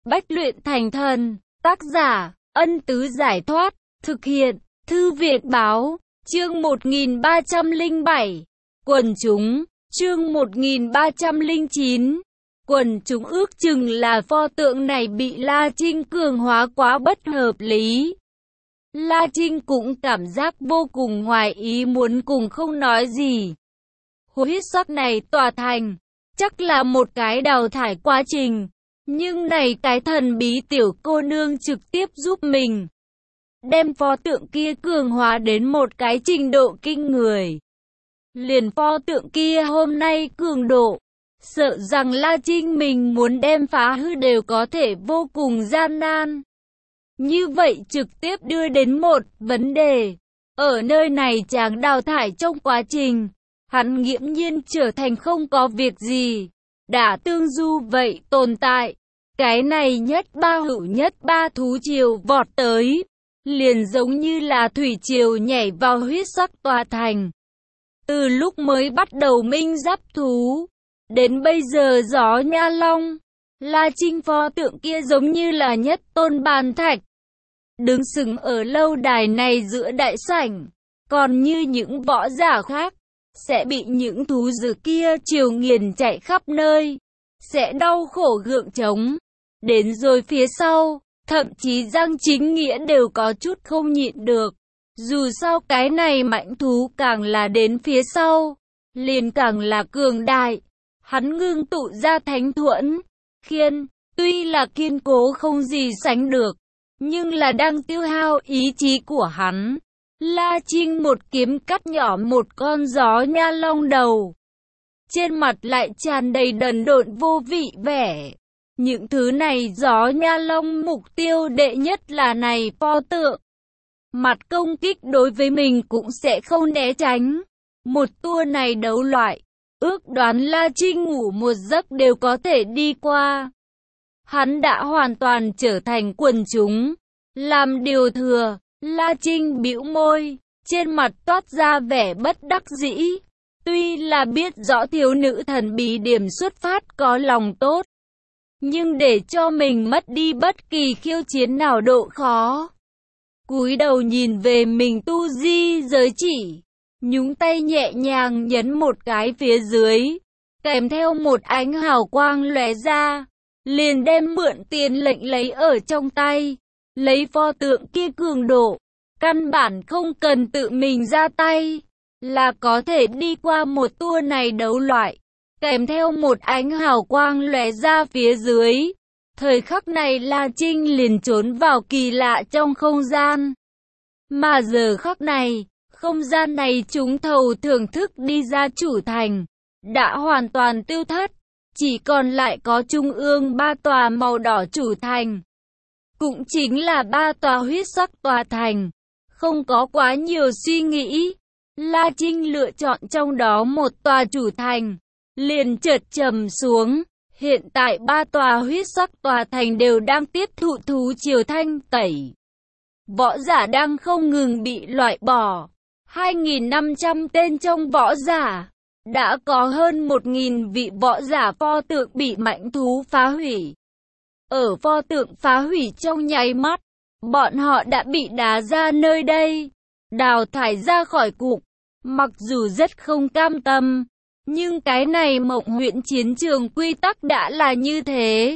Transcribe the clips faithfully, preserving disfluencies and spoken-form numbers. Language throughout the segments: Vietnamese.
Bách luyện thành thần. Tác giả, Ân Tứ Giải Thoát. Thực hiện, Thư Việt Báo. Chương một nghìn ba trăm lẻ bảy. Quần chúng. Chương một nghìn ba trăm lẻ chín. Quần chúng ước chừng là pho tượng này bị La Trinh cường hóa quá bất hợp lý. La Trinh cũng cảm giác vô cùng ngoài ý muốn, cùng không nói gì. Huyết sắc này tỏa thành, chắc là một cái đào thải quá trình. Nhưng này cái thần bí tiểu cô nương trực tiếp giúp mình đem pho tượng kia cường hóa đến một cái trình độ kinh người. Liền pho tượng kia hôm nay cường độ, sợ rằng La Trinh mình muốn đem phá hư đều có thể vô cùng gian nan. Như vậy trực tiếp đưa đến một vấn đề. Ở nơi này chàng đào thải trong quá trình, hắn nghiễm nhiên trở thành không có việc gì, đã tương du vậy tồn tại. Cái này nhất ba hữu nhất ba thú triều vọt tới, liền giống như là thủy triều nhảy vào huyết sắc tòa thành. Từ lúc mới bắt đầu minh giáp thú, đến bây giờ gió nha long, La Trinh pho tượng kia giống như là nhất tôn bàn thạch, đứng sừng ở lâu đài này giữa đại sảnh. Còn như những võ giả khác, sẽ bị những thú dữ kia triều nghiền chạy khắp nơi, sẽ đau khổ gượng chống. Đến rồi phía sau, thậm chí Giang Chính Nghĩa đều có chút không nhịn được. Dù sao cái này mãnh thú càng là đến phía sau, liền càng là cường đại. Hắn ngưng tụ ra thánh thuẫn, khiên, tuy là kiên cố không gì sánh được, nhưng là đang tiêu hao ý chí của hắn. La Trinh một kiếm cắt nhỏ một con gió nha long đầu. Trên mặt lại tràn đầy đần độn vô vị vẻ. Những thứ này gió nha long mục tiêu đệ nhất là này pho tượng. Mặt công kích đối với mình cũng sẽ không né tránh. Một tour này đấu loại, ước đoán La Trinh ngủ một giấc đều có thể đi qua. Hắn đã hoàn toàn trở thành quần chúng. Làm điều thừa, La Trinh bĩu môi, trên mặt toát ra vẻ bất đắc dĩ. Tuy là biết rõ thiếu nữ thần bí điểm xuất phát có lòng tốt, nhưng để cho mình mất đi bất kỳ khiêu chiến nào độ khó. Cúi đầu nhìn về mình tu di giới chỉ, nhúng tay nhẹ nhàng nhấn một cái phía dưới, kèm theo một ánh hào quang lóe ra, liền đem mượn tiền lệnh lấy ở trong tay. Lấy pho tượng kia cường độ, căn bản không cần tự mình ra tay, là có thể đi qua một tour này đấu loại. Kèm theo một ánh hào quang lóe ra phía dưới. Thời khắc này La Trinh liền trốn vào kỳ lạ trong không gian. Mà giờ khắc này, không gian này chúng thầu thưởng thức đi ra chủ thành, đã hoàn toàn tiêu thất. Chỉ còn lại có trung ương ba tòa màu đỏ chủ thành. Cũng chính là ba tòa huyết sắc tòa thành. Không có quá nhiều suy nghĩ, La Trinh lựa chọn trong đó một tòa chủ thành, liền chợt trầm xuống. Hiện tại ba tòa huyết sắc tòa thành đều đang tiếp thụ thú triều thanh tẩy. Võ giả đang không ngừng bị loại bỏ. hai nghìn năm trăm tên trong võ giả, đã có hơn một nghìn vị võ giả pho tượng bị mãnh thú phá hủy. Ở pho tượng phá hủy trong nháy mắt, bọn họ đã bị đá ra nơi đây, đào thải ra khỏi cục. Mặc dù rất không cam tâm, nhưng cái này Mộng Huyễn chiến trường quy tắc đã là như thế.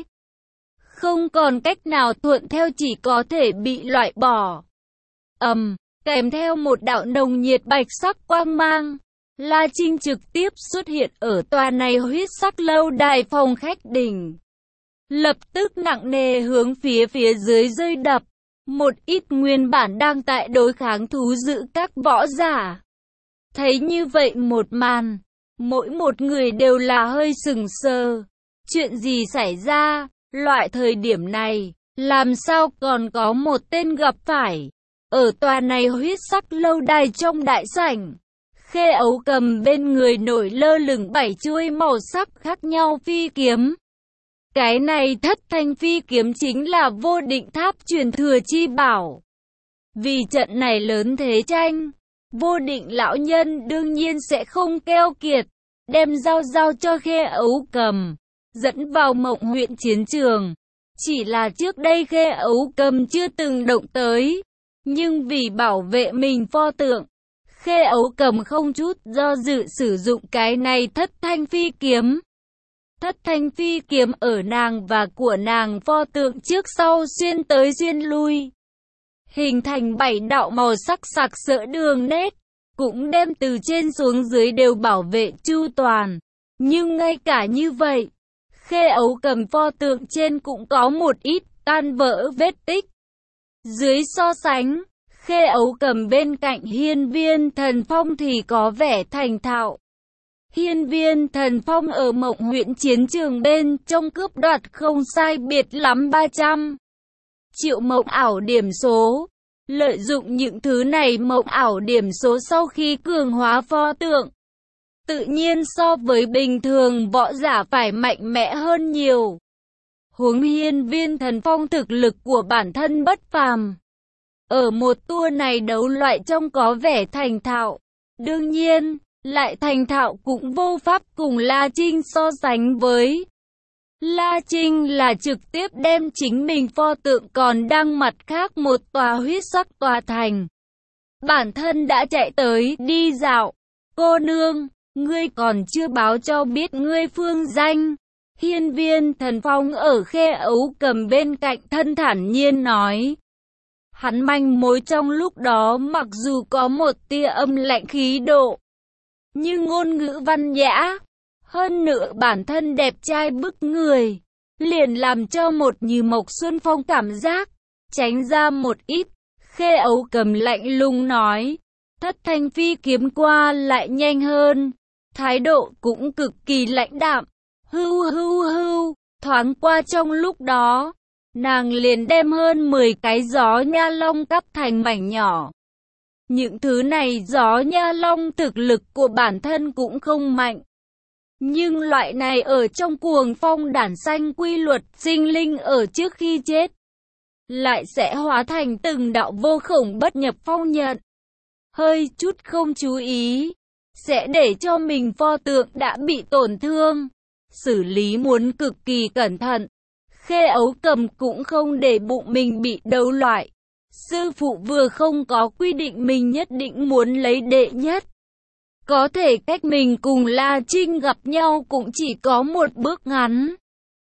Không còn cách nào thuận theo, chỉ có thể bị loại bỏ. Ầm, um, kèm theo một đạo nồng nhiệt bạch sắc quang mang, La Trinh trực tiếp xuất hiện ở tòa này huyết sắc lâu đài phòng khách đỉnh. Lập tức nặng nề hướng phía phía dưới rơi đập. Một ít nguyên bản đang tại đối kháng thú dữ các võ giả, thấy như vậy một màn, mỗi một người đều là hơi sừng sờ. Chuyện gì xảy ra? Loại thời điểm này, làm sao còn có một tên gặp phải? Ở tòa này huyết sắc lâu đài trong đại sảnh, Khê Ấu cầm bên người nổi lơ lửng bảy chuôi màu sắc khác nhau phi kiếm. Cái này thất thanh phi kiếm chính là vô định tháp truyền thừa chi bảo. Vì trận này lớn thế tranh, vô định lão nhân đương nhiên sẽ không keo kiệt, đem giao giao cho Khê Ấu cầm, dẫn vào Mộng Huyễn chiến trường. Chỉ là trước đây Khê Ấu Cầm chưa từng động tới. Nhưng vì bảo vệ mình pho tượng, Khê Ấu Cầm không chút do dự sử dụng cái này thất thanh phi kiếm. Thất thanh phi kiếm ở nàng và của nàng pho tượng trước sau xuyên tới xuyên lui, hình thành bảy đạo màu sắc sặc sỡ đường nét, cũng đem từ trên xuống dưới đều bảo vệ chu toàn. Nhưng ngay cả như vậy, Khê Ấu Cầm pho tượng trên cũng có một ít tan vỡ vết tích. Dưới so sánh, Khê Ấu Cầm bên cạnh Hiên Viên Thần Phong thì có vẻ thành thạo. Hiên Viên Thần Phong ở Mộng Huyện chiến trường bên trong cướp đoạt không sai biệt lắm ba trăm triệu mộng ảo điểm số. Lợi dụng những thứ này mộng ảo điểm số sau khi cường hóa pho tượng, tự nhiên so với bình thường võ giả phải mạnh mẽ hơn nhiều. Huống Hiên Viên Thần Phong thực lực của bản thân bất phàm. Ở một tour này đấu loại trong có vẻ thành thạo. Đương nhiên, lại thành thạo cũng vô pháp cùng La Trinh so sánh với. La Trinh là trực tiếp đem chính mình pho tượng còn đang mặt khác một tòa huyết sắc tòa thành. Bản thân đã chạy tới đi dạo. Cô nương, ngươi còn chưa báo cho biết ngươi phương danh. Hiên Viên Thần Phong ở Khê Ấu Cầm bên cạnh thân thản nhiên nói. Hắn manh mối trong lúc đó mặc dù có một tia âm lạnh khí độ, nhưng ngôn ngữ văn nhã, hơn nữa bản thân đẹp trai bức người, liền làm cho một Như Mộc Xuân Phong cảm giác tránh ra một ít. Khê Ấu Cầm lạnh lùng nói, thất thanh phi kiếm qua lại nhanh hơn, thái độ cũng cực kỳ lãnh đạm. Hưu hưu hưu, thoáng qua trong lúc đó, nàng liền đem hơn mười cái gió nha long cắt thành mảnh nhỏ. Những thứ này gió nha long thực lực của bản thân cũng không mạnh. Nhưng loại này ở trong cuồng phong đản xanh quy luật sinh linh ở trước khi chết, lại sẽ hóa thành từng đạo vô khổng bất nhập phong nhận. Hơi chút không chú ý, sẽ để cho mình pho tượng đã bị tổn thương. Xử lý muốn cực kỳ cẩn thận. Khê Ấu Cầm cũng không để bụng mình bị đấu loại. Sư phụ vừa không có quy định mình nhất định muốn lấy đệ nhất. Có thể cách mình cùng La Trinh gặp nhau cũng chỉ có một bước ngắn.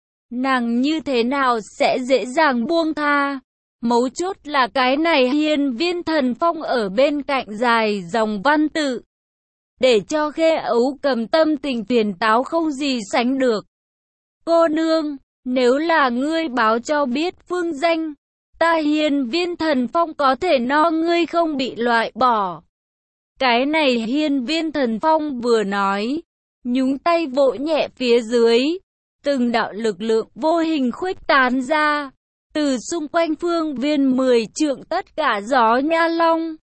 Nàng như thế nào sẽ dễ dàng buông tha. Mấu chốt là cái này Hiên Viên Thần Phong ở bên cạnh dài dòng văn tự, để cho Khê Ấu Cầm tâm tình phiền táo không gì sánh được. Cô nương, nếu là ngươi báo cho biết phương danh, ta Hiên Viên Thần Phong có thể no ngươi không bị loại bỏ. Cái này Hiên Viên Thần Phong vừa nói, nhúng tay vỗ nhẹ phía dưới, từng đạo lực lượng vô hình khuếch tán ra, từ xung quanh phương viên mười trượng tất cả gió nha long,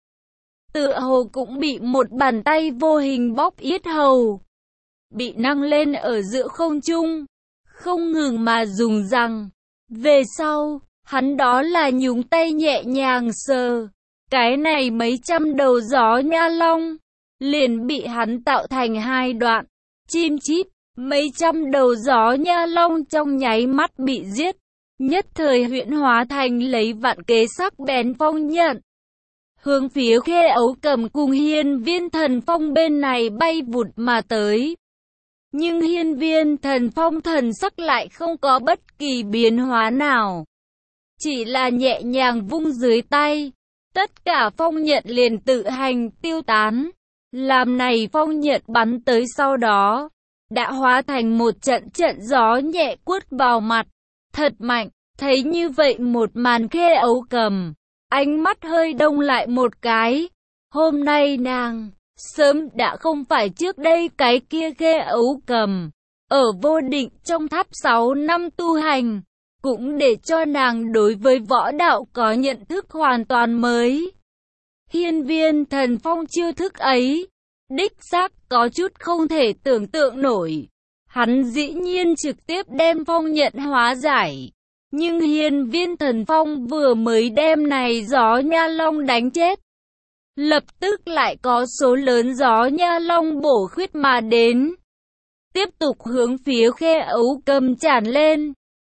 tựa hồ cũng bị một bàn tay vô hình bóp yết hầu, bị nâng lên ở giữa không trung, không ngừng mà dùng rằng. Về sau, hắn đó là nhúng tay nhẹ nhàng sờ, cái này mấy trăm đầu gió nha long, liền bị hắn tạo thành hai đoạn, chim chít, mấy trăm đầu gió nha long trong nháy mắt bị giết, nhất thời huyễn hóa thành lấy vạn kế sắc bén phong nhận. Hướng phía Khê Ấu Cầm cùng Hiên Viên Thần Phong bên này bay vụt mà tới. Nhưng Hiên Viên Thần Phong thần sắc lại không có bất kỳ biến hóa nào. Chỉ là nhẹ nhàng vung dưới tay, tất cả phong nhận liền tự hành tiêu tán. Làm này phong nhận bắn tới sau đó, đã hóa thành một trận trận gió nhẹ quất vào mặt. Thật mạnh, thấy như vậy một màn Khê Ấu Cầm, ánh mắt hơi đông lại một cái. Hôm nay nàng, sớm đã không phải trước đây cái kia Khê Ấu Cầm. Ở vô định trong tháp sáu năm tu hành, cũng để cho nàng đối với võ đạo có nhận thức hoàn toàn mới. Hiên Viên Thần Phong chiêu thức ấy, đích xác có chút không thể tưởng tượng nổi. Hắn dĩ nhiên trực tiếp đem phong nhận hóa giải. Nhưng Hiên Viên Thần Phong vừa mới đem này gió nha long đánh chết, lập tức lại có số lớn gió nha long bổ khuyết mà đến, tiếp tục hướng phía Khê Ấu Cầm tràn lên.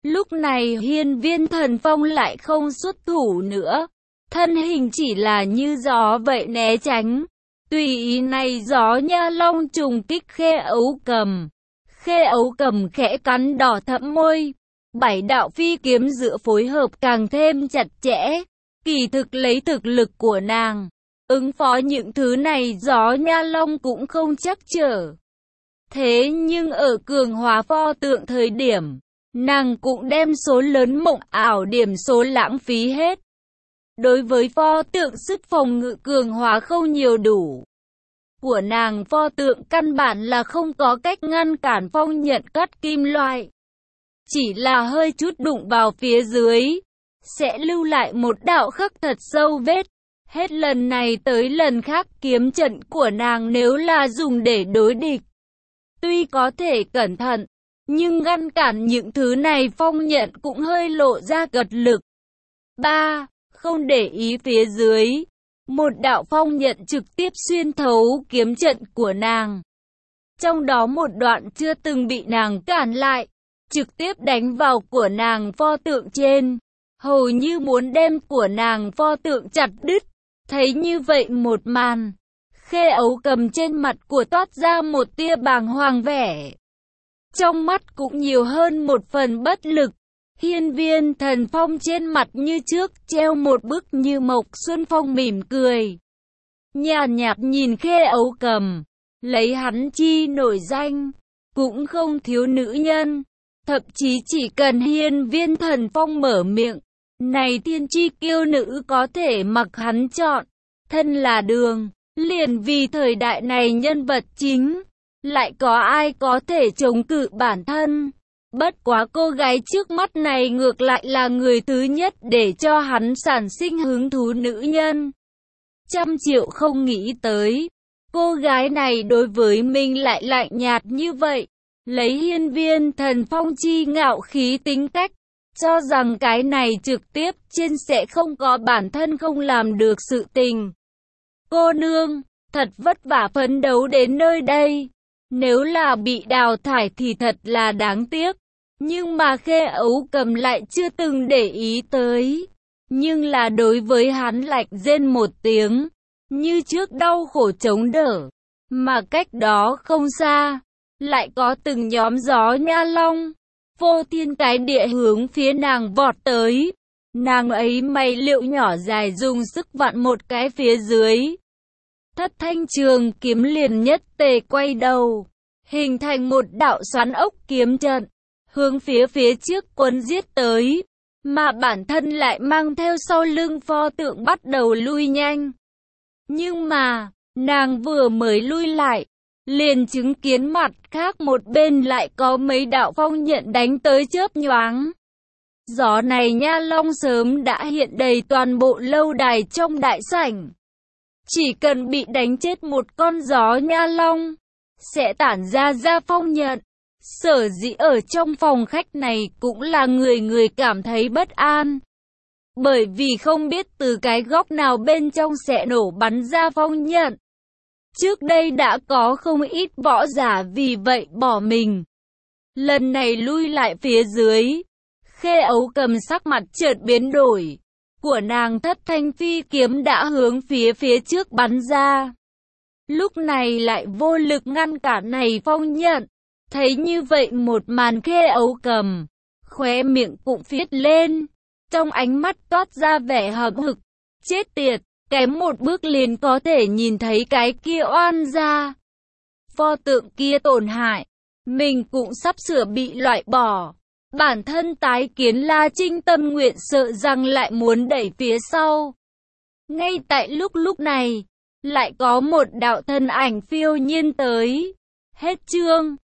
Lúc này hiên viên thần phong lại không xuất thủ nữa. Thân hình chỉ là như gió vậy né tránh. Tùy ý này gió nha long trùng kích Khê Ấu Cầm. Khê Ấu Cầm khẽ cắn đỏ thẫm môi. Bảy đạo phi kiếm giữa phối hợp càng thêm chặt chẽ. Kỳ thực lấy thực lực của nàng, ứng phó những thứ này gió nha long cũng không chắc trở. Thế nhưng ở cường hóa pho tượng thời điểm, nàng cũng đem số lớn mộng ảo điểm số lãng phí hết. Đối với pho tượng sức phòng ngự cường hóa không nhiều đủ của nàng, pho tượng căn bản là không có cách ngăn cản phong nhận cắt kim loại. Chỉ là hơi chút đụng vào phía dưới, sẽ lưu lại một đạo khắc thật sâu vết. Hết lần này tới lần khác kiếm trận của nàng nếu là dùng để đối địch, tuy có thể cẩn thận, nhưng ngăn cản những thứ này phong nhận cũng hơi lộ ra cật lực. ba. Không để ý phía dưới, một đạo phong nhận trực tiếp xuyên thấu kiếm trận của nàng. Trong đó một đoạn chưa từng bị nàng cản lại, trực tiếp đánh vào của nàng pho tượng trên, hầu như muốn đem của nàng pho tượng chặt đứt. Thấy như vậy một màn, Khê Ấu Cầm trên mặt của toát ra một tia bàng hoàng vẻ. Trong mắt cũng nhiều hơn một phần bất lực. Hiên viên thần phong trên mặt như trước treo một bức như mộc xuân phong mỉm cười. Nhàn nhạt nhìn Khê Ấu Cầm, lấy hắn chi nổi danh, cũng không thiếu nữ nhân. Thậm chí chỉ cần hiên viên thần phong mở miệng, này thiên chi kiêu nữ có thể mặc hắn chọn. Thân là đường, liền vì thời đại này nhân vật chính, lại có ai có thể chống cự bản thân. Bất quá cô gái trước mắt này ngược lại là người thứ nhất để cho hắn sản sinh hứng thú nữ nhân. Trăm triệu không nghĩ tới, cô gái này đối với mình lại lạnh nhạt như vậy. Lấy hiên viên thần phong chi ngạo khí tính cách, cho rằng cái này trực tiếp trên sẽ không có bản thân không làm được sự tình. Cô nương, thật vất vả phấn đấu đến nơi đây. Nếu là bị đào thải thì thật là đáng tiếc. Nhưng mà Khê Ấu Cầm lại chưa từng để ý tới. Nhưng là đối với hắn lạnh rên một tiếng, như trước đau khổ chống đỡ. Mà cách đó không xa, lại có từng nhóm gió nha long, vô thiên cái địa hướng phía nàng vọt tới. Nàng ấy mày liệu nhỏ dài dùng sức vặn một cái phía dưới. Thất thanh trường kiếm liền nhất tề quay đầu, hình thành một đạo xoắn ốc kiếm trận, hướng phía phía trước quấn giết tới. Mà bản thân lại mang theo sau lưng pho tượng bắt đầu lui nhanh. Nhưng mà, nàng vừa mới lui lại, liền chứng kiến mặt khác một bên lại có mấy đạo phong nhận đánh tới chớp nhoáng. Gió này nha long sớm đã hiện đầy toàn bộ lâu đài trong đại sảnh. Chỉ cần bị đánh chết một con gió nha long, sẽ tản ra ra phong nhận. Sở dĩ ở trong phòng khách này cũng là người người cảm thấy bất an. Bởi vì không biết từ cái góc nào bên trong sẽ nổ bắn ra phong nhận. Trước đây đã có không ít võ giả vì vậy bỏ mình. Lần này lui lại phía dưới, Khê Ấu Cầm sắc mặt chợt biến đổi. Của nàng thất thanh phi kiếm đã hướng phía phía trước bắn ra. Lúc này lại vô lực ngăn cản này phong nhận. Thấy như vậy một màn Khê Ấu Cầm, khóe miệng cũng phiết lên. Trong ánh mắt toát ra vẻ hậm hực. Chết tiệt, kém một bước liền có thể nhìn thấy cái kia oan ra. Pho tượng kia tổn hại, mình cũng sắp sửa bị loại bỏ. Bản thân tái kiến La Trinh tâm nguyện sợ rằng lại muốn đẩy phía sau. Ngay tại lúc lúc này, lại có một đạo thân ảnh phiêu nhiên tới. Hết chương.